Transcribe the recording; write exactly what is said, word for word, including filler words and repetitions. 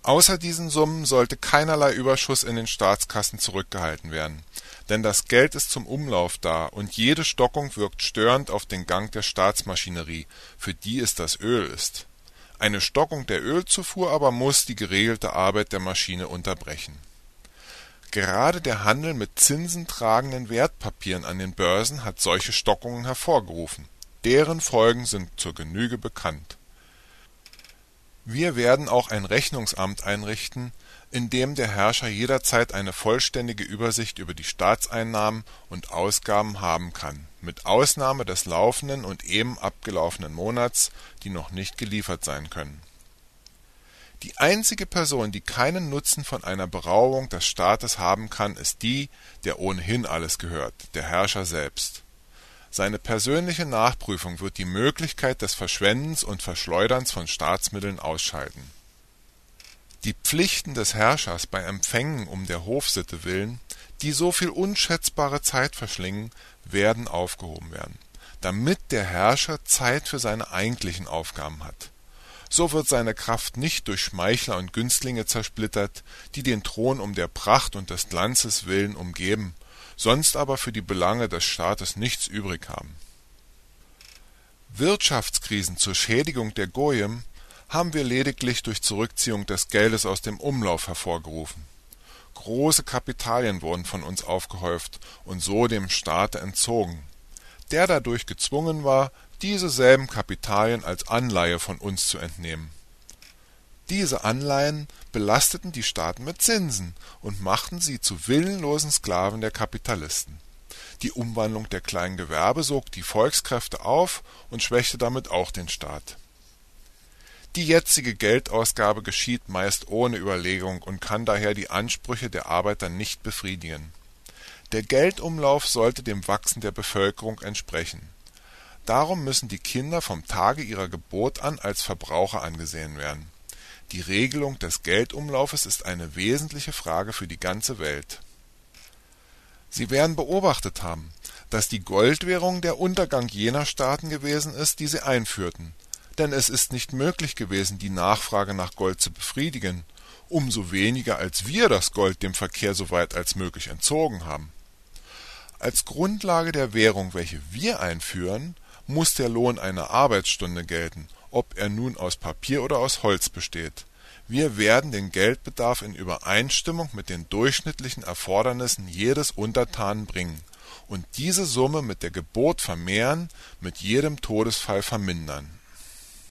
Außer diesen Summen sollte keinerlei Überschuss in den Staatskassen zurückgehalten werden, denn das Geld ist zum Umlauf da und jede Stockung wirkt störend auf den Gang der Staatsmaschinerie, für die es das Öl ist. Eine Stockung der Ölzufuhr aber muss die geregelte Arbeit der Maschine unterbrechen. Gerade der Handel mit zinsentragenden Wertpapieren an den Börsen hat solche Stockungen hervorgerufen. Deren Folgen sind zur Genüge bekannt. Wir werden auch ein Rechnungsamt einrichten, in dem der Herrscher jederzeit eine vollständige Übersicht über die Staatseinnahmen und Ausgaben haben kann, mit Ausnahme des laufenden und eben abgelaufenen Monats, die noch nicht geliefert sein können. Die einzige Person, die keinen Nutzen von einer Beraubung des Staates haben kann, ist die, der ohnehin alles gehört, der Herrscher selbst. Seine persönliche Nachprüfung wird die Möglichkeit des Verschwendens und Verschleuderns von Staatsmitteln ausschalten. Die Pflichten des Herrschers bei Empfängen um der Hofsitte willen, die so viel unschätzbare Zeit verschlingen, werden aufgehoben werden, damit der Herrscher Zeit für seine eigentlichen Aufgaben hat. So wird seine Kraft nicht durch Schmeichler und Günstlinge zersplittert, die den Thron um der Pracht und des Glanzes willen umgeben, sonst aber für die Belange des Staates nichts übrig haben. Wirtschaftskrisen zur Schädigung der Goyim haben wir lediglich durch Zurückziehung des Geldes aus dem Umlauf hervorgerufen. Große Kapitalien wurden von uns aufgehäuft und so dem Staate entzogen, der dadurch gezwungen war, diese selben Kapitalien als Anleihe von uns zu entnehmen. Diese Anleihen belasteten die Staaten mit Zinsen und machten sie zu willenlosen Sklaven der Kapitalisten. Die Umwandlung der kleinen Gewerbe sog die Volkskräfte auf und schwächte damit auch den Staat. Die jetzige Geldausgabe geschieht meist ohne Überlegung und kann daher die Ansprüche der Arbeiter nicht befriedigen. Der Geldumlauf sollte dem Wachsen der Bevölkerung entsprechen. Darum müssen die Kinder vom Tage ihrer Geburt an als Verbraucher angesehen werden. Die Regelung des Geldumlaufes ist eine wesentliche Frage für die ganze Welt. Sie werden beobachtet haben, dass die Goldwährung der Untergang jener Staaten gewesen ist, die sie einführten, denn es ist nicht möglich gewesen, die Nachfrage nach Gold zu befriedigen, umso weniger als wir das Gold dem Verkehr so weit als möglich entzogen haben. Als Grundlage der Währung, welche wir einführen, muss der Lohn einer Arbeitsstunde gelten, ob er nun aus Papier oder aus Holz besteht. Wir werden den Geldbedarf in Übereinstimmung mit den durchschnittlichen Erfordernissen jedes Untertanen bringen und diese Summe mit der Geburt vermehren, mit jedem Todesfall vermindern.